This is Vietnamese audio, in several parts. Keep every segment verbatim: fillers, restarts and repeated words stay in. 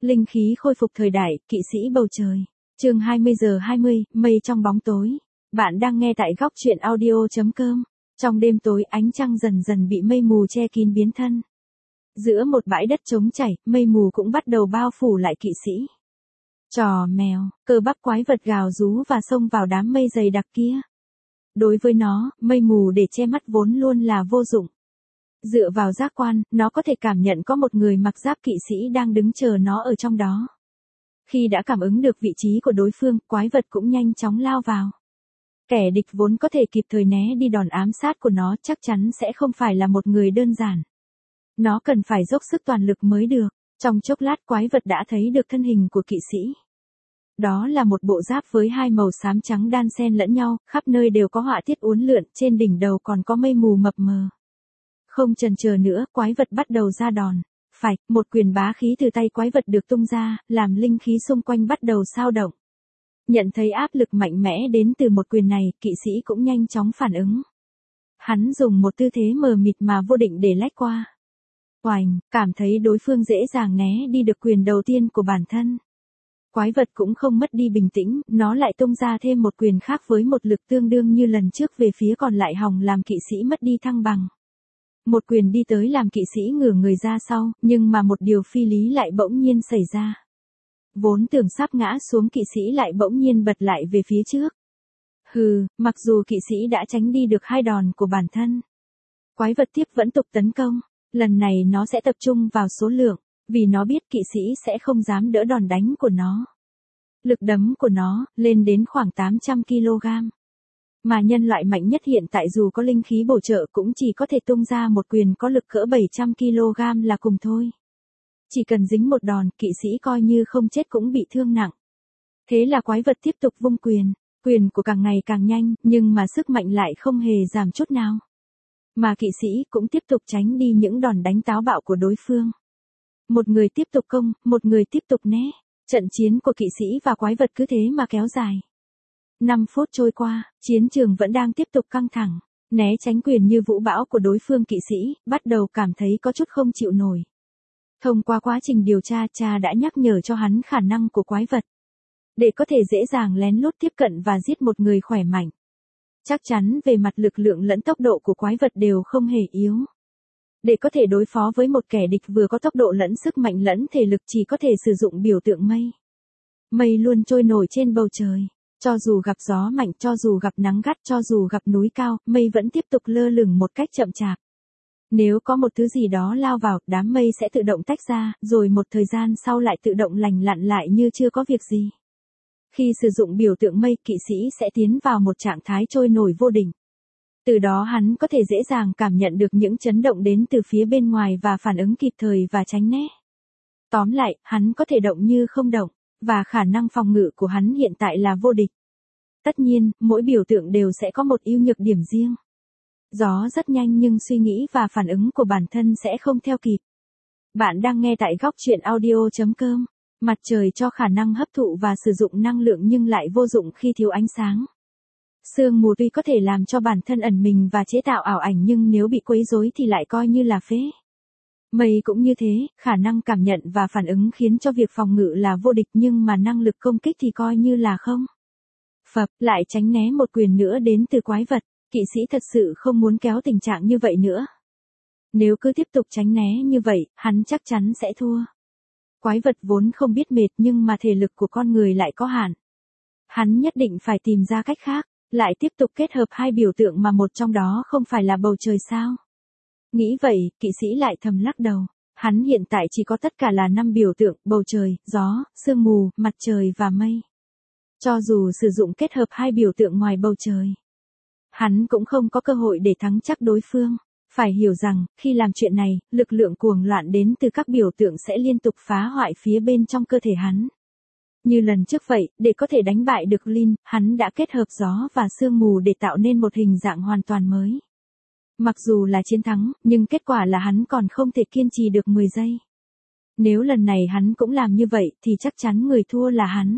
Linh khí khôi phục thời đại, kỵ sĩ bầu trời. Chương hai mươi giờ hai mươi, mây trong bóng tối. Bạn đang nghe tại góc truyện audio chấm com. Trong đêm tối, ánh trăng dần dần bị mây mù che kín biến thân. Giữa một bãi đất trống chảy, mây mù cũng bắt đầu bao phủ lại kỵ sĩ. Trò mèo, cơ bắp quái vật gào rú và xông vào đám mây dày đặc kia. Đối với nó, mây mù để che mắt vốn luôn là vô dụng. Dựa vào giác quan, nó có thể cảm nhận có một người mặc giáp kỵ sĩ đang đứng chờ nó ở trong đó. Khi đã cảm ứng được vị trí của đối phương, quái vật cũng nhanh chóng lao vào. Kẻ địch vốn có thể kịp thời né đi đòn ám sát của nó, chắc chắn sẽ không phải là một người đơn giản. Nó cần phải dốc sức toàn lực mới được. Trong chốc lát quái vật đã thấy được thân hình của kỵ sĩ. Đó là một bộ giáp với hai màu xám trắng đan xen lẫn nhau, khắp nơi đều có họa tiết uốn lượn, trên đỉnh đầu còn có mây mù mập mờ. Không chần chờ nữa, quái vật bắt đầu ra đòn. Phải, một quyền bá khí từ tay quái vật được tung ra, làm linh khí xung quanh bắt đầu xao động. Nhận thấy áp lực mạnh mẽ đến từ một quyền này, kỵ sĩ cũng nhanh chóng phản ứng. Hắn dùng một tư thế mờ mịt mà vô định để lách qua. Oành, cảm thấy đối phương dễ dàng né đi được quyền đầu tiên của bản thân. Quái vật cũng không mất đi bình tĩnh, nó lại tung ra thêm một quyền khác với một lực tương đương như lần trước về phía còn lại, hòng làm kỵ sĩ mất đi thăng bằng. Một quyền đi tới làm kỵ sĩ ngửa người ra sau, nhưng mà một điều phi lý lại bỗng nhiên xảy ra. Vốn tưởng sắp ngã xuống, kỵ sĩ lại bỗng nhiên bật lại về phía trước. Hừ, mặc dù kỵ sĩ đã tránh đi được hai đòn của bản thân. Quái vật tiếp vẫn tục tấn công. Lần này nó sẽ tập trung vào số lượng, vì nó biết kỵ sĩ sẽ không dám đỡ đòn đánh của nó. Lực đấm của nó, lên đến khoảng tám trăm ki lô gam. Mà nhân loại mạnh nhất hiện tại dù có linh khí bổ trợ cũng chỉ có thể tung ra một quyền có lực cỡ bảy trăm ki lô gam là cùng thôi. Chỉ cần dính một đòn, kỵ sĩ coi như không chết cũng bị thương nặng. Thế là quái vật tiếp tục vung quyền, quyền của càng ngày càng nhanh, nhưng mà sức mạnh lại không hề giảm chút nào. Mà kỵ sĩ cũng tiếp tục tránh đi những đòn đánh táo bạo của đối phương. Một người tiếp tục công, một người tiếp tục né. Trận chiến của kỵ sĩ và quái vật cứ thế mà kéo dài. năm phút trôi qua, chiến trường vẫn đang tiếp tục căng thẳng. Né tránh quyền như vũ bão của đối phương, kỵ sĩ bắt đầu cảm thấy có chút không chịu nổi. Thông qua quá trình điều tra, cha đã nhắc nhở cho hắn khả năng của quái vật. Để có thể dễ dàng lén lút tiếp cận và giết một người khỏe mạnh. Chắc chắn về mặt lực lượng lẫn tốc độ của quái vật đều không hề yếu. Để có thể đối phó với một kẻ địch vừa có tốc độ lẫn sức mạnh lẫn thể lực, chỉ có thể sử dụng biểu tượng mây. Mây luôn trôi nổi trên bầu trời. Cho dù gặp gió mạnh, cho dù gặp nắng gắt, cho dù gặp núi cao, mây vẫn tiếp tục lơ lửng một cách chậm chạp. Nếu có một thứ gì đó lao vào, đám mây sẽ tự động tách ra, rồi một thời gian sau lại tự động lành lặn lại như chưa có việc gì. Khi sử dụng biểu tượng mây, kỵ sĩ sẽ tiến vào một trạng thái trôi nổi vô định. Từ đó hắn có thể dễ dàng cảm nhận được những chấn động đến từ phía bên ngoài và phản ứng kịp thời và tránh né. Tóm lại, hắn có thể động như không động, và khả năng phòng ngự của hắn hiện tại là vô địch. Tất nhiên, mỗi biểu tượng đều sẽ có một ưu nhược điểm riêng. Gió rất nhanh nhưng suy nghĩ và phản ứng của bản thân sẽ không theo kịp. Bạn đang nghe tại góc truyện audio chấm com. Mặt trời cho khả năng hấp thụ và sử dụng năng lượng nhưng lại vô dụng khi thiếu ánh sáng. Sương mù tuy có thể làm cho bản thân ẩn mình và chế tạo ảo ảnh, nhưng nếu bị quấy rối thì lại coi như là phế. Mây cũng như thế, khả năng cảm nhận và phản ứng khiến cho việc phòng ngự là vô địch, nhưng mà năng lực công kích thì coi như là không. Phập, lại tránh né một quyền nữa đến từ quái vật, kỵ sĩ thật sự không muốn kéo tình trạng như vậy nữa. Nếu cứ tiếp tục tránh né như vậy, hắn chắc chắn sẽ thua. Quái vật vốn không biết mệt, nhưng mà thể lực của con người lại có hạn. Hắn nhất định phải tìm ra cách khác, lại tiếp tục kết hợp hai biểu tượng mà một trong đó không phải là bầu trời sao. Nghĩ vậy, kỵ sĩ lại thầm lắc đầu. Hắn hiện tại chỉ có tất cả là năm biểu tượng: bầu trời, gió, sương mù, mặt trời và mây. Cho dù sử dụng kết hợp hai biểu tượng ngoài bầu trời, hắn cũng không có cơ hội để thắng chắc đối phương. Phải hiểu rằng, khi làm chuyện này, lực lượng cuồng loạn đến từ các biểu tượng sẽ liên tục phá hoại phía bên trong cơ thể hắn. Như lần trước vậy, để có thể đánh bại được Lin, hắn đã kết hợp gió và sương mù để tạo nên một hình dạng hoàn toàn mới. Mặc dù là chiến thắng, nhưng kết quả là hắn còn không thể kiên trì được mười giây. Nếu lần này hắn cũng làm như vậy, thì chắc chắn người thua là hắn.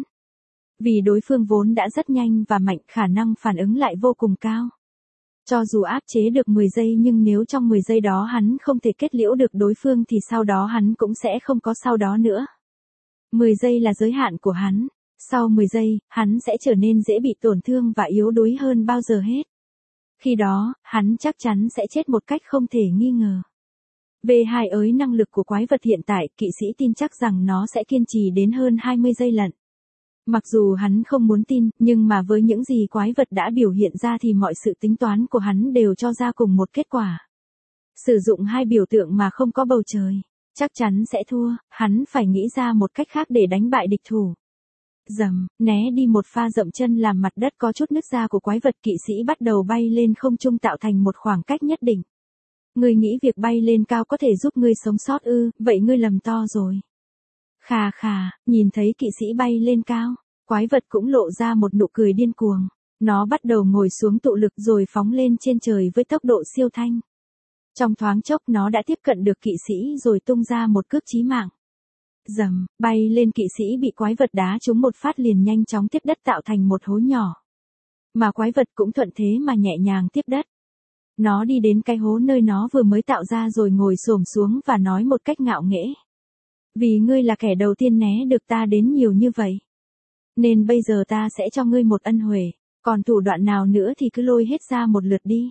Vì đối phương vốn đã rất nhanh và mạnh, khả năng phản ứng lại vô cùng cao. Cho dù áp chế được mười giây, nhưng nếu trong mười giây đó hắn không thể kết liễu được đối phương thì sau đó hắn cũng sẽ không có sau đó nữa. mười giây là giới hạn của hắn. Sau mười giây, hắn sẽ trở nên dễ bị tổn thương và yếu đuối hơn bao giờ hết. Khi đó, hắn chắc chắn sẽ chết một cách không thể nghi ngờ. Về hai ới năng lực của quái vật hiện tại, kỵ sĩ tin chắc rằng nó sẽ kiên trì đến hơn hai mươi giây lận. Mặc dù hắn không muốn tin, nhưng mà với những gì quái vật đã biểu hiện ra thì mọi sự tính toán của hắn đều cho ra cùng một kết quả. Sử dụng hai biểu tượng mà không có bầu trời, chắc chắn sẽ thua, hắn phải nghĩ ra một cách khác để đánh bại địch thủ. Dầm, né đi một pha dậm chân làm mặt đất có chút nứt ra của quái vật, kỵ sĩ bắt đầu bay lên không trung tạo thành một khoảng cách nhất định. Ngươi nghĩ việc bay lên cao có thể giúp ngươi sống sót ư, vậy ngươi lầm to rồi. Khà khà, nhìn thấy kỵ sĩ bay lên cao, quái vật cũng lộ ra một nụ cười điên cuồng. Nó bắt đầu ngồi xuống tụ lực rồi phóng lên trên trời với tốc độ siêu thanh. Trong thoáng chốc nó đã tiếp cận được kỵ sĩ rồi tung ra một cước chí mạng. Dầm, bay lên kỵ sĩ bị quái vật đá trúng một phát liền nhanh chóng tiếp đất tạo thành một hố nhỏ. Mà quái vật cũng thuận thế mà nhẹ nhàng tiếp đất. Nó đi đến cái hố nơi nó vừa mới tạo ra rồi ngồi xổm xuống và nói một cách ngạo nghễ. Vì ngươi là kẻ đầu tiên né được ta đến nhiều như vậy. Nên bây giờ ta sẽ cho ngươi một ân huệ, còn thủ đoạn nào nữa thì cứ lôi hết ra một lượt đi.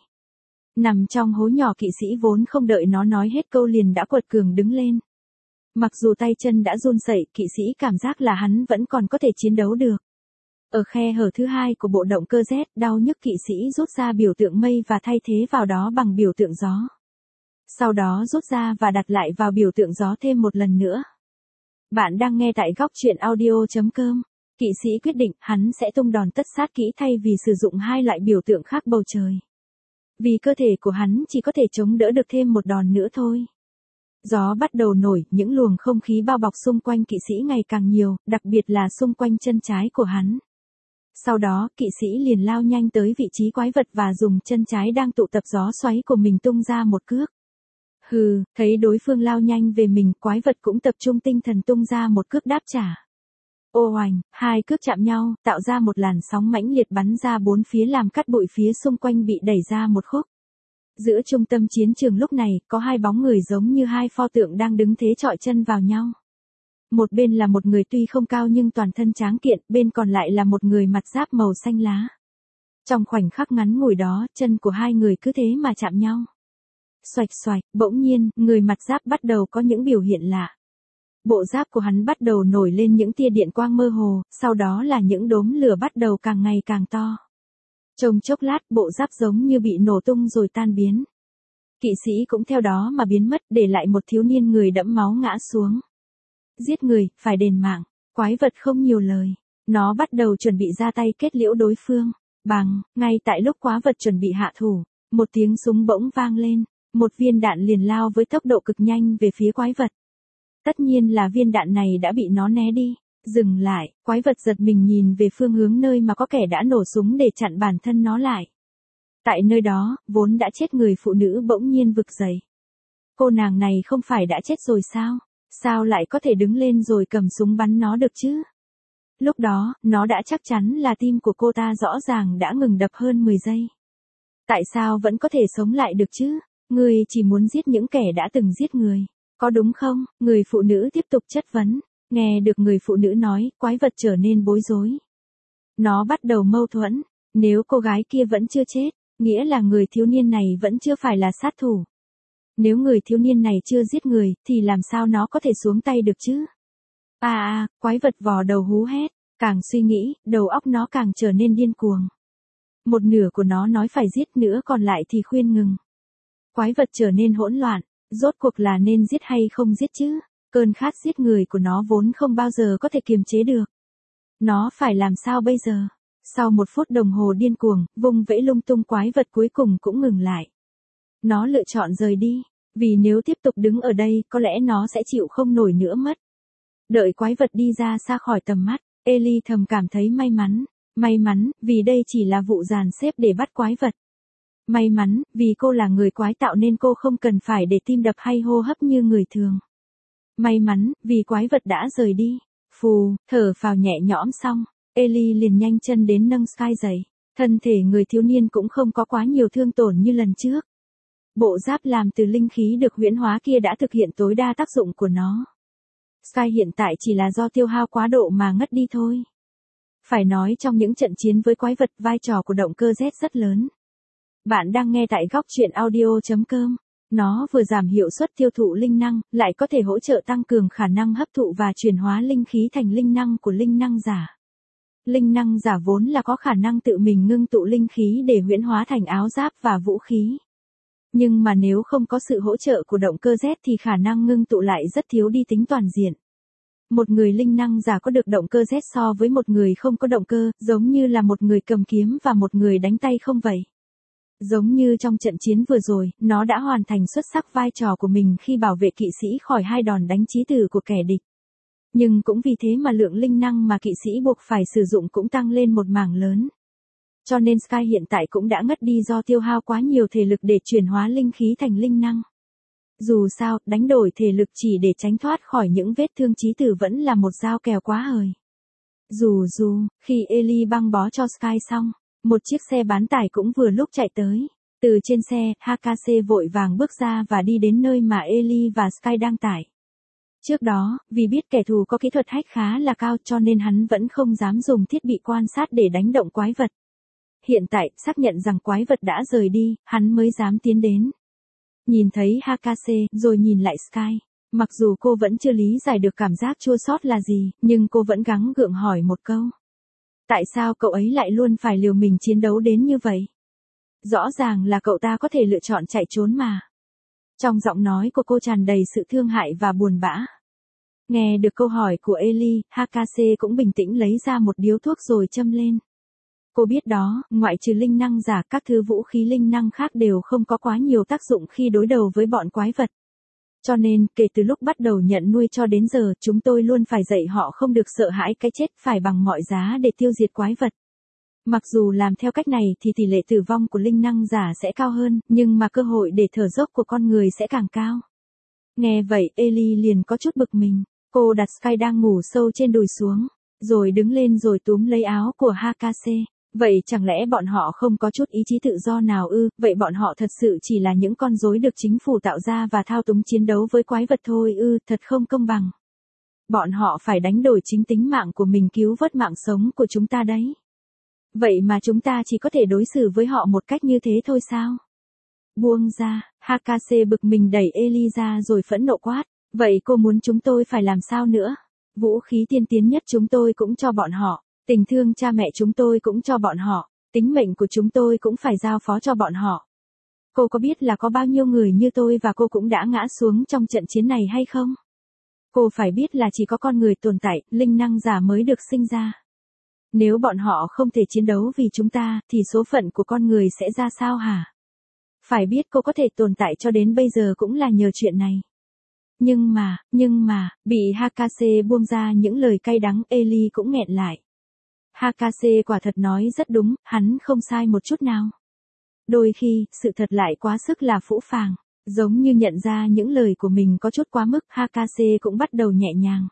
Nằm trong hố nhỏ, kỵ sĩ vốn không đợi nó nói hết câu liền đã quật cường đứng lên. Mặc dù tay chân đã run rẩy, kỵ sĩ cảm giác là hắn vẫn còn có thể chiến đấu được. Ở khe hở thứ hai của bộ động cơ Z, đau nhức, kỵ sĩ rút ra biểu tượng mây và thay thế vào đó bằng biểu tượng gió. Sau đó rút ra và đặt lại vào biểu tượng gió thêm một lần nữa. Bạn đang nghe tại góc truyện audio chấm com. Kỵ sĩ quyết định hắn sẽ tung đòn tất sát kỹ thay vì sử dụng hai loại biểu tượng khác bầu trời. Vì cơ thể của hắn chỉ có thể chống đỡ được thêm một đòn nữa thôi. Gió bắt đầu nổi, những luồng không khí bao bọc xung quanh kỵ sĩ ngày càng nhiều, đặc biệt là xung quanh chân trái của hắn. Sau đó, kỵ sĩ liền lao nhanh tới vị trí quái vật và dùng chân trái đang tụ tập gió xoáy của mình tung ra một cước. Hừ, thấy đối phương lao nhanh về mình, quái vật cũng tập trung tinh thần tung ra một cước đáp trả. Ô oành, hai cước chạm nhau, tạo ra một làn sóng mãnh liệt bắn ra bốn phía làm cát bụi phía xung quanh bị đẩy ra một khúc. Giữa trung tâm chiến trường lúc này, có hai bóng người giống như hai pho tượng đang đứng thế chọi chân vào nhau. Một bên là một người tuy không cao nhưng toàn thân tráng kiện, bên còn lại là một người mặt giáp màu xanh lá. Trong khoảnh khắc ngắn ngủi đó, chân của hai người cứ thế mà chạm nhau. Xoạch xoạch, bỗng nhiên, người mặt giáp bắt đầu có những biểu hiện lạ. Bộ giáp của hắn bắt đầu nổi lên những tia điện quang mơ hồ, sau đó là những đốm lửa bắt đầu càng ngày càng to. Trong chốc lát, bộ giáp giống như bị nổ tung rồi tan biến. Kỵ sĩ cũng theo đó mà biến mất, để lại một thiếu niên người đẫm máu ngã xuống. Giết người, phải đền mạng. Quái vật không nhiều lời. Nó bắt đầu chuẩn bị ra tay kết liễu đối phương. Bằng, ngay tại lúc quái vật chuẩn bị hạ thủ, một tiếng súng bỗng vang lên. Một viên đạn liền lao với tốc độ cực nhanh về phía quái vật. Tất nhiên là viên đạn này đã bị nó né đi. Dừng lại, quái vật giật mình nhìn về phương hướng nơi mà có kẻ đã nổ súng để chặn bản thân nó lại. Tại nơi đó, vốn đã chết người phụ nữ bỗng nhiên vực dậy. Cô nàng này không phải đã chết rồi sao? Sao lại có thể đứng lên rồi cầm súng bắn nó được chứ? Lúc đó, nó đã chắc chắn là tim của cô ta rõ ràng đã ngừng đập hơn mười giây. Tại sao vẫn có thể sống lại được chứ? Ngươi chỉ muốn giết những kẻ đã từng giết người, có đúng không? Người phụ nữ tiếp tục chất vấn. Nghe được người phụ nữ nói, quái vật trở nên bối rối. Nó bắt đầu mâu thuẫn. Nếu cô gái kia vẫn chưa chết, nghĩa là người thiếu niên này vẫn chưa phải là sát thủ. Nếu người thiếu niên này chưa giết người, thì làm sao nó có thể xuống tay được chứ? À à, quái vật vò đầu hú hét. Càng suy nghĩ, đầu óc nó càng trở nên điên cuồng. Một nửa của nó nói phải giết, nữa còn lại thì khuyên ngừng. Quái vật trở nên hỗn loạn. Rốt cuộc là nên giết hay không giết chứ? Cơn khát giết người của nó vốn không bao giờ có thể kiềm chế được. Nó phải làm sao bây giờ? Sau một phút đồng hồ điên cuồng, vung vẫy lung tung, quái vật cuối cùng cũng ngừng lại. Nó lựa chọn rời đi, vì nếu tiếp tục đứng ở đây, có lẽ nó sẽ chịu không nổi nữa mất. Đợi quái vật đi ra xa khỏi tầm mắt, Ellie thầm cảm thấy may mắn. May mắn, vì đây chỉ là vụ dàn xếp để bắt quái vật. May mắn, vì cô là người quái tạo nên cô không cần phải để tim đập hay hô hấp như người thường. May mắn, vì quái vật đã rời đi. Phù, thở phào nhẹ nhõm xong, Ellie liền nhanh chân đến nâng Sky dậy. Thân thể người thiếu niên cũng không có quá nhiều thương tổn như lần trước. Bộ giáp làm từ linh khí được huyễn hóa kia đã thực hiện tối đa tác dụng của nó. Sky hiện tại chỉ là do tiêu hao quá độ mà ngất đi thôi. Phải nói trong những trận chiến với quái vật, vai trò của động cơ Z rất lớn. Bạn đang nghe tại góc truyện audio.com. Nó vừa giảm hiệu suất tiêu thụ linh năng, lại có thể hỗ trợ tăng cường khả năng hấp thụ và chuyển hóa linh khí thành linh năng của linh năng giả. Linh năng giả vốn là có khả năng tự mình ngưng tụ linh khí để huyễn hóa thành áo giáp và vũ khí. Nhưng mà nếu không có sự hỗ trợ của động cơ Z thì khả năng ngưng tụ lại rất thiếu đi tính toàn diện. Một người linh năng giả có được động cơ Z so với một người không có động cơ, giống như là một người cầm kiếm và một người đánh tay không vậy. Giống như trong trận chiến vừa rồi, nó đã hoàn thành xuất sắc vai trò của mình khi bảo vệ kỵ sĩ khỏi hai đòn đánh chí tử của kẻ địch. Nhưng cũng vì thế mà lượng linh năng mà kỵ sĩ buộc phải sử dụng cũng tăng lên một mảng lớn. Cho nên Sky hiện tại cũng đã ngất đi do tiêu hao quá nhiều thể lực để chuyển hóa linh khí thành linh năng. Dù sao, đánh đổi thể lực chỉ để tránh thoát khỏi những vết thương chí tử vẫn là một dao kèo quá hời. Dù dù, khi Ellie băng bó cho Sky xong, một chiếc xe bán tải cũng vừa lúc chạy tới. Từ trên xe, hát ca xê vội vàng bước ra và đi đến nơi mà Ellie và Sky đang tải. Trước đó, vì biết kẻ thù có kỹ thuật hack khá là cao cho nên hắn vẫn không dám dùng thiết bị quan sát để đánh động quái vật. Hiện tại, xác nhận rằng quái vật đã rời đi, hắn mới dám tiến đến. Nhìn thấy hát ca xê, rồi nhìn lại Sky. Mặc dù cô vẫn chưa lý giải được cảm giác chua xót là gì, nhưng cô vẫn gắng gượng hỏi một câu. Tại sao cậu ấy lại luôn phải liều mình chiến đấu đến như vậy? Rõ ràng là cậu ta có thể lựa chọn chạy trốn mà. Trong giọng nói của cô tràn đầy sự thương hại và buồn bã. Nghe được câu hỏi của Ellie, hát ca xê cũng bình tĩnh lấy ra một điếu thuốc rồi châm lên. Cô biết đó, ngoại trừ linh năng giả, các thứ vũ khí linh năng khác đều không có quá nhiều tác dụng khi đối đầu với bọn quái vật. Cho nên, kể từ lúc bắt đầu nhận nuôi cho đến giờ, chúng tôi luôn phải dạy họ không được sợ hãi cái chết, phải bằng mọi giá để tiêu diệt quái vật. Mặc dù làm theo cách này thì tỷ lệ tử vong của linh năng giả sẽ cao hơn, nhưng mà cơ hội để thở dốc của con người sẽ càng cao. Nghe vậy, Ellie liền có chút bực mình. Cô đặt Sky đang ngủ sâu trên đùi xuống, rồi đứng lên rồi túm lấy áo của hát ca xê. Vậy chẳng lẽ bọn họ không có chút ý chí tự do nào ư? Vậy bọn họ thật sự chỉ là những con rối được chính phủ tạo ra và thao túng chiến đấu với quái vật thôi ư? Thật không công bằng. Bọn họ phải đánh đổi chính tính mạng của mình cứu vớt mạng sống của chúng ta đấy. Vậy mà chúng ta chỉ có thể đối xử với họ một cách như thế thôi sao? Buông ra, hát ca xê bực mình đẩy Ellie ra rồi phẫn nộ quát. Vậy cô muốn chúng tôi phải làm sao nữa? Vũ khí tiên tiến nhất chúng tôi cũng cho bọn họ. Tình thương cha mẹ chúng tôi cũng cho bọn họ, tính mệnh của chúng tôi cũng phải giao phó cho bọn họ. Cô có biết là có bao nhiêu người như tôi và cô cũng đã ngã xuống trong trận chiến này hay không? Cô phải biết là chỉ có con người tồn tại, linh năng giả mới được sinh ra. Nếu bọn họ không thể chiến đấu vì chúng ta, thì số phận của con người sẽ ra sao hả? Phải biết cô có thể tồn tại cho đến bây giờ cũng là nhờ chuyện này. Nhưng mà, nhưng mà, bị hát ca xê buông ra những lời cay đắng, Ellie cũng nghẹn lại. hát ca xê quả thật nói rất đúng, hắn không sai một chút nào. Đôi khi, sự thật lại quá sức là phũ phàng. Giống như nhận ra những lời của mình có chút quá mức, hát ca xê cũng bắt đầu nhẹ nhàng.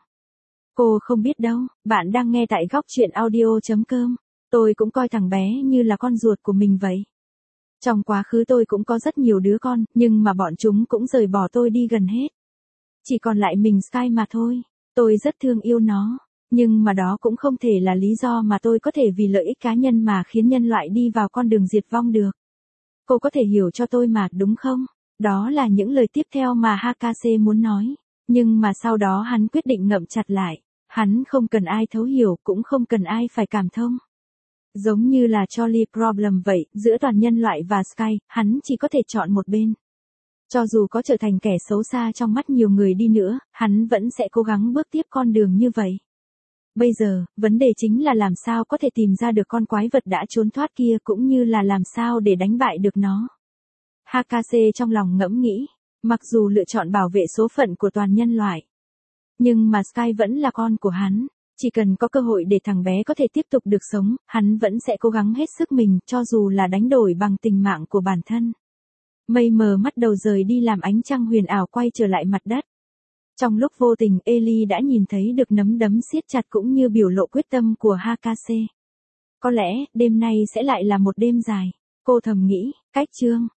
Cô không biết đâu, bạn đang nghe tại góc truyện audio.com. Tôi cũng coi thằng bé như là con ruột của mình vậy. Trong quá khứ tôi cũng có rất nhiều đứa con, nhưng mà bọn chúng cũng rời bỏ tôi đi gần hết. Chỉ còn lại mình Sky mà thôi. Tôi rất thương yêu nó. Nhưng mà đó cũng không thể là lý do mà tôi có thể vì lợi ích cá nhân mà khiến nhân loại đi vào con đường diệt vong được. Cô có thể hiểu cho tôi mà, đúng không? Đó là những lời tiếp theo mà hát ca xê muốn nói. Nhưng mà sau đó hắn quyết định ngậm chặt lại. Hắn không cần ai thấu hiểu, cũng không cần ai phải cảm thông. Giống như là Charlie Problem vậy, giữa toàn nhân loại và Sky, hắn chỉ có thể chọn một bên. Cho dù có trở thành kẻ xấu xa trong mắt nhiều người đi nữa, hắn vẫn sẽ cố gắng bước tiếp con đường như vậy. Bây giờ, vấn đề chính là làm sao có thể tìm ra được con quái vật đã trốn thoát kia cũng như là làm sao để đánh bại được nó. hát ca xê trong lòng ngẫm nghĩ, mặc dù lựa chọn bảo vệ số phận của toàn nhân loại. Nhưng mà Sky vẫn là con của hắn, chỉ cần có cơ hội để thằng bé có thể tiếp tục được sống, hắn vẫn sẽ cố gắng hết sức mình cho dù là đánh đổi bằng tình mạng của bản thân. Mây mờ mắt đầu rời đi làm ánh trăng huyền ảo quay trở lại mặt đất. Trong lúc vô tình Ellie đã nhìn thấy được nắm đấm siết chặt cũng như biểu lộ quyết tâm của hát ca xê. Có lẽ, đêm nay sẽ lại là một đêm dài. Cô thầm nghĩ, cách chương.